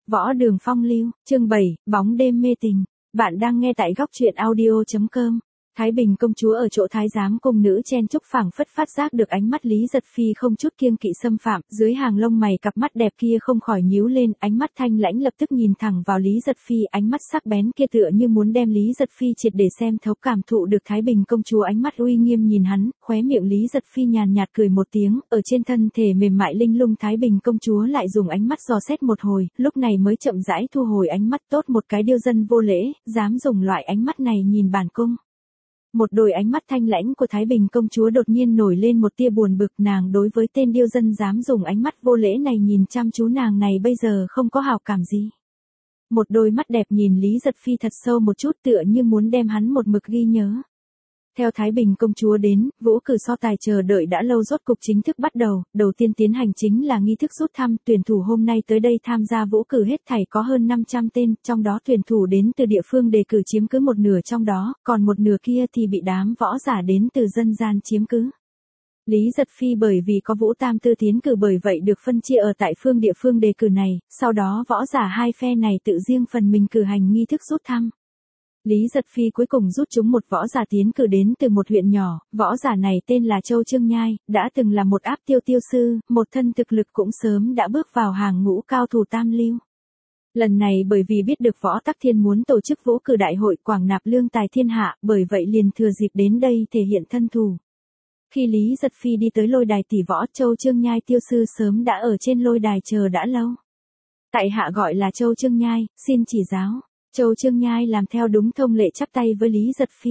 Võ Đường Phong lưu, chương 7, bóng đêm mê tình. Bạn đang nghe tại góc truyện audio.com. Thái Bình công chúa ở chỗ thái giám cung nữ chen chúc phảng phất phát giác được ánh mắt Lý Giật Phi không chút kiêng kỵ xâm phạm, dưới hàng lông mày cặp mắt đẹp kia không khỏi nhíu lên, ánh mắt thanh lãnh lập tức nhìn thẳng vào Lý Giật Phi, ánh mắt sắc bén kia tựa như muốn đem Lý Giật Phi triệt để xem thấu. Cảm thụ được Thái Bình công chúa ánh mắt uy nghiêm nhìn hắn, khóe miệng Lý Giật Phi nhàn nhạt cười một tiếng, ở trên thân thể mềm mại linh lung Thái Bình công chúa lại dùng ánh mắt dò xét một hồi, lúc này mới chậm rãi thu hồi ánh mắt. Tốt một cái điêu dân vô lễ, dám dùng loại ánh mắt này nhìn bản cung. Một đôi ánh mắt thanh lãnh của Thái Bình công chúa đột nhiên nổi lên một tia buồn bực, nàng đối với tên điêu dân dám dùng ánh mắt vô lễ này nhìn chăm chú nàng này bây giờ không có hảo cảm gì. Một đôi mắt đẹp nhìn Lý Giật Phi thật sâu một chút tựa như muốn đem hắn một mực ghi nhớ. Theo Thái Bình công chúa đến, vũ cử so tài chờ đợi đã lâu rốt cục chính thức bắt đầu, đầu tiên tiến hành chính là nghi thức rút thăm, tuyển thủ hôm nay tới đây tham gia vũ cử hết thảy có hơn 500 tên, trong đó tuyển thủ đến từ địa phương đề cử chiếm cứ một nửa trong đó, còn một nửa kia thì bị đám võ giả đến từ dân gian chiếm cứ. Lý Giật Phi bởi vì có Vũ Tam Tư tiến cử bởi vậy được phân chia ở tại địa phương đề cử này, sau đó võ giả hai phe này tự riêng phần mình cử hành nghi thức rút thăm. Lý Giật Phi cuối cùng rút chúng một võ giả tiến cử đến từ một huyện nhỏ, võ giả này tên là Châu Trương Nhai, đã từng là một áp tiêu sư, một thân thực lực cũng sớm đã bước vào hàng ngũ cao thủ tam lưu. Lần này bởi vì biết được Võ Tắc Thiên muốn tổ chức vũ cử đại hội quảng nạp lương tài thiên hạ, bởi vậy liền thừa dịp đến đây thể hiện thân thủ. Khi Lý Giật Phi đi tới lôi đài tỷ võ, Châu Trương Nhai tiêu sư sớm đã ở trên lôi đài chờ đã lâu. Tại hạ gọi là Châu Trương Nhai, xin chỉ giáo. Châu Trương Nhai làm theo đúng thông lệ chắp tay với Lý Giật Phi.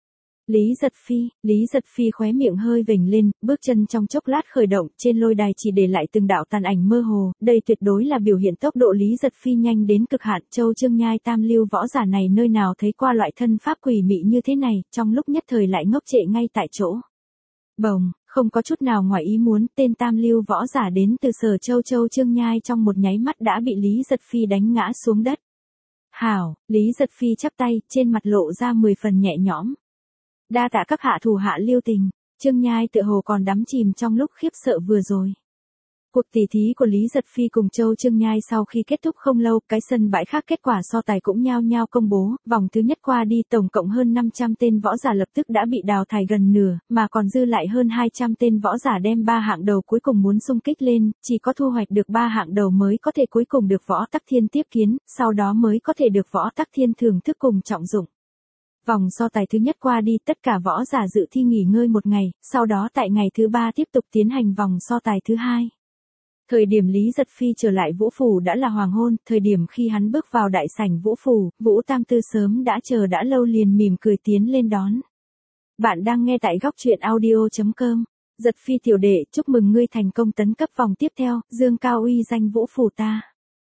Lý Giật Phi khóe miệng hơi vểnh lên, bước chân trong chốc lát khởi động, trên lôi đài chỉ để lại từng đạo tàn ảnh mơ hồ, đây tuyệt đối là biểu hiện tốc độ Lý Giật Phi nhanh đến cực hạn. Châu Trương Nhai tam lưu võ giả này nơi nào thấy qua loại thân pháp quỷ mị như thế này, trong lúc nhất thời lại ngốc trệ ngay tại chỗ. Bồng, không có chút nào ngoài ý muốn, tên tam lưu võ giả đến từ Sở Châu Trương Nhai trong một nháy mắt đã bị Lý Giật Phi đánh ngã xuống đất. Hảo, Lý Giật Phi chắp tay, trên mặt lộ ra 10 phần nhẹ nhõm. Đa tạ các hạ thủ hạ lưu tình. Trương Nhai tựa hồ còn đắm chìm trong lúc khiếp sợ vừa rồi. Cuộc tỉ thí của Lý Giật Phi cùng Châu Trương Nhai sau khi kết thúc không lâu, cái sân bãi khác kết quả so tài cũng nhao nhao công bố, vòng thứ nhất qua đi tổng cộng hơn 500 tên võ giả lập tức đã bị đào thải gần nửa, mà còn dư lại hơn 200 tên võ giả đem 3 hạng đầu cuối cùng muốn xung kích lên, chỉ có thu hoạch được 3 hạng đầu mới có thể cuối cùng được Võ Tắc Thiên tiếp kiến, sau đó mới có thể được Võ Tắc Thiên thưởng thức cùng trọng dụng. Vòng so tài thứ nhất qua đi, tất cả võ giả dự thi nghỉ ngơi một ngày, sau đó tại ngày thứ 3 tiếp tục tiến hành vòng so tài thứ hai. Thời điểm Lý Giật Phi trở lại Vũ Phủ đã là hoàng hôn, thời điểm khi hắn bước vào đại sảnh Vũ Phủ, Vũ Tam Tư sớm đã chờ đã lâu liền mỉm cười tiến lên đón. Bạn đang nghe tại góc truyện audio.com. Giật Phi tiểu đệ, chúc mừng ngươi thành công tấn cấp vòng tiếp theo, dương cao uy danh Vũ Phủ ta.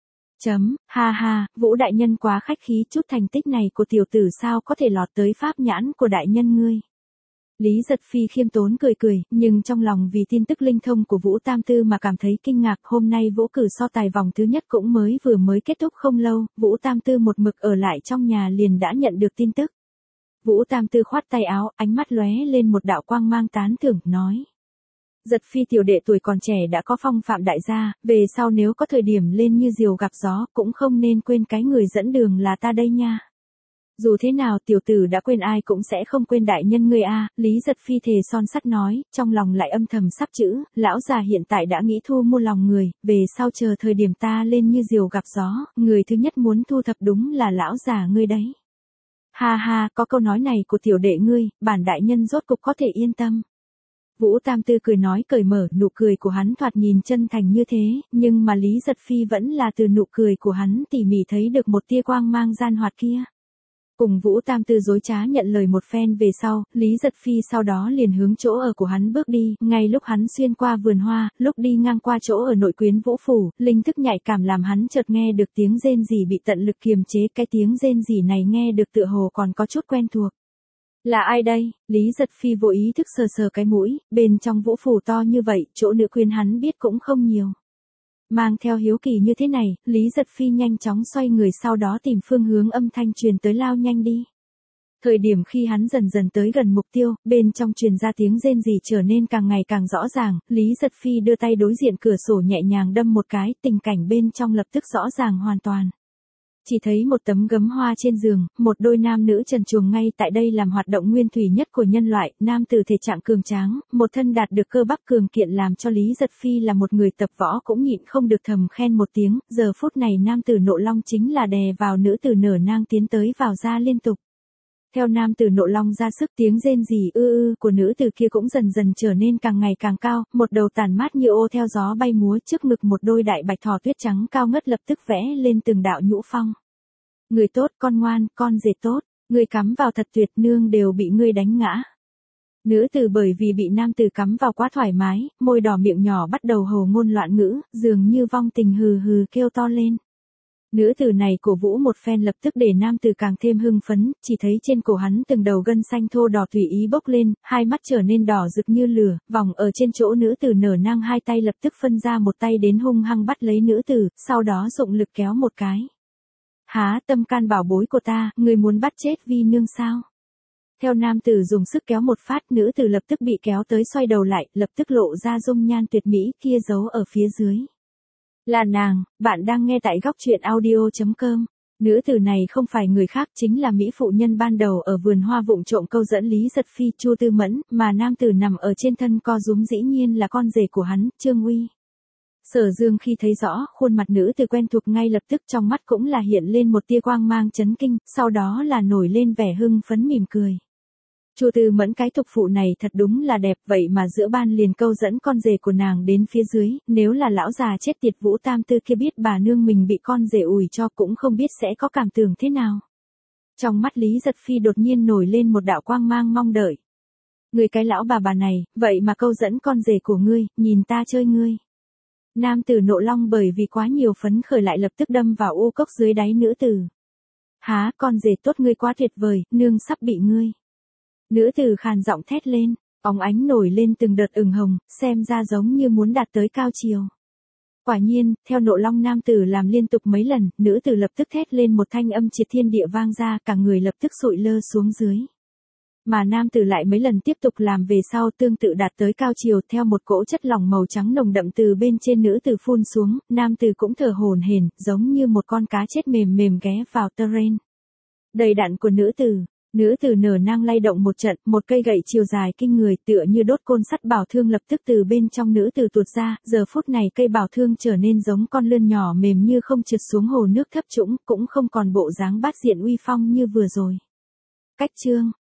Ha ha, Vũ đại nhân quá khách khí, chút thành tích này của tiểu tử sao có thể lọt tới pháp nhãn của đại nhân ngươi. Lý Giật Phi khiêm tốn cười, nhưng trong lòng vì tin tức linh thông của Vũ Tam Tư mà cảm thấy kinh ngạc. Hôm nay vũ cử so tài vòng thứ nhất cũng vừa mới kết thúc không lâu, Vũ Tam Tư một mực ở lại trong nhà liền đã nhận được tin tức. Vũ Tam Tư khoát tay áo, ánh mắt lóe lên một đạo quang mang tán thưởng, nói. Giật Phi tiểu đệ tuổi còn trẻ đã có phong phạm đại gia, về sau nếu có thời điểm lên như diều gặp gió, cũng không nên quên cái người dẫn đường là ta đây nha. Dù thế nào tiểu tử đã quên ai cũng sẽ không quên đại nhân ngươi a. Lý Giật Phi thề son sắt nói, trong lòng lại âm thầm sắp chữ, lão già hiện tại đã nghĩ thu mua lòng người, về sau chờ thời điểm ta lên như diều gặp gió, người thứ nhất muốn thu thập đúng là lão già ngươi đấy. Ha ha, có câu nói này của tiểu đệ ngươi, bản đại nhân rốt cục có thể yên tâm. Vũ Tam Tư cười nói cởi mở, nụ cười của hắn thoạt nhìn chân thành như thế, nhưng mà Lý Giật Phi vẫn là từ nụ cười của hắn tỉ mỉ thấy được một tia quang mang gian hoạt kia. Cùng Vũ Tam Tư dối trá nhận lời một phen về sau, Lý Giật Phi sau đó liền hướng chỗ ở của hắn bước đi, ngay lúc hắn xuyên qua vườn hoa, lúc đi ngang qua chỗ ở nội quyến Vũ Phủ, linh thức nhạy cảm làm hắn chợt nghe được tiếng rên rỉ bị tận lực kiềm chế, cái tiếng rên rỉ này nghe được tựa hồ còn có chút quen thuộc. Là ai đây? Lý Giật Phi vô ý thức sờ cái mũi, bên trong Vũ Phủ to như vậy, chỗ nữ quyến hắn biết cũng không nhiều. Mang theo hiếu kỳ như thế này, Lý Giật Phi nhanh chóng xoay người sau đó tìm phương hướng âm thanh truyền tới lao nhanh đi. Thời điểm khi hắn dần dần tới gần mục tiêu, bên trong truyền ra tiếng rên rỉ trở nên càng ngày càng rõ ràng, Lý Giật Phi đưa tay đối diện cửa sổ nhẹ nhàng đâm một cái, tình cảnh bên trong lập tức rõ ràng hoàn toàn. Chỉ thấy một tấm gấm hoa trên giường, một đôi nam nữ trần truồng ngay tại đây làm hoạt động nguyên thủy nhất của nhân loại, nam tử thể trạng cường tráng, một thân đạt được cơ bắp cường kiện làm cho Lý Giật Phi là một người tập võ cũng nhịn không được thầm khen một tiếng, giờ phút này nam tử nộ long chính là đè vào nữ tử nở nang tiến tới vào ra liên tục. Theo nam tử nộ long ra sức tiếng rên rỉ của nữ tử kia cũng dần dần trở nên càng ngày càng cao, một đầu tàn mát như ô theo gió bay múa trước ngực một đôi đại bạch thỏ tuyết trắng cao ngất lập tức vẽ lên từng đạo nhũ phong. Người tốt, con ngoan, con rể tốt, người cắm vào thật tuyệt, nương đều bị ngươi đánh ngã. Nữ tử bởi vì bị nam tử cắm vào quá thoải mái, môi đỏ miệng nhỏ bắt đầu hồ ngôn loạn ngữ, dường như vong tình hừ hừ kêu to lên. Nữ tử này cổ vũ một phen lập tức để nam tử càng thêm hưng phấn, chỉ thấy trên cổ hắn từng đầu gân xanh thô đỏ tùy ý bốc lên, hai mắt trở nên đỏ rực như lửa, vòng ở trên chỗ nữ tử nở nang hai tay lập tức phân ra một tay đến hung hăng bắt lấy nữ tử, sau đó dụng lực kéo một cái. Há tâm can bảo bối của ta, người muốn bắt chết vi nương sao? Theo nam tử dùng sức kéo một phát, nữ tử lập tức bị kéo tới xoay đầu lại, lập tức lộ ra dung nhan tuyệt mỹ kia giấu ở phía dưới. Là nàng, bạn đang nghe tại góc truyện audio.com. Nữ tử này không phải người khác chính là mỹ phụ nhân ban đầu ở vườn hoa vụng trộm câu dẫn Lý Giật Phi Chu Tư Mẫn, mà nam tử nằm ở trên thân co rúm dĩ nhiên là con rể của hắn, Trương Uy. Sở Dương khi thấy rõ khuôn mặt nữ tử quen thuộc ngay lập tức trong mắt cũng là hiện lên một tia quang mang chấn kinh, sau đó là nổi lên vẻ hưng phấn mỉm cười. Chu Tư Mẫn cái thục phụ này thật đúng là đẹp, vậy mà giữa ban liền câu dẫn con rể của nàng đến phía dưới, nếu là lão già chết tiệt Vũ Tam Tư kia biết bà nương mình bị con rể ủi cho cũng không biết sẽ có cảm tưởng thế nào. Trong mắt Lý Giật Phi đột nhiên nổi lên một đạo quang mang mong đợi. Người cái lão bà này, vậy mà câu dẫn con rể của ngươi, nhìn ta chơi ngươi. Nam tử nộ long bởi vì quá nhiều phấn khởi lại lập tức đâm vào u cốc dưới đáy nữ tử. Há, con rể tốt ngươi quá tuyệt vời, nương sắp bị ngươi. Nữ tử khàn giọng thét lên, óng ánh nổi lên từng đợt ửng hồng, xem ra giống như muốn đạt tới cao chiều. Quả nhiên, theo nộ long nam tử làm liên tục mấy lần, nữ tử lập tức thét lên một thanh âm triệt thiên địa vang ra, cả người lập tức sụi lơ xuống dưới. Mà nam tử lại mấy lần tiếp tục làm về sau tương tự đạt tới cao chiều theo một cỗ chất lỏng màu trắng nồng đậm từ bên trên nữ tử phun xuống, nam tử cũng thở hổn hển, giống như một con cá chết mềm mềm ghé vào terrain. Đầy đặn của nữ tử nở nang lay động một trận, một cây gậy chiều dài kinh người tựa như đốt côn sắt bảo thương lập tức từ bên trong nữ tử tuột ra, giờ phút này cây bảo thương trở nên giống con lươn nhỏ mềm như không trượt xuống hồ nước thấp trũng, cũng không còn bộ dáng bát diện uy phong như vừa rồi. Cách chương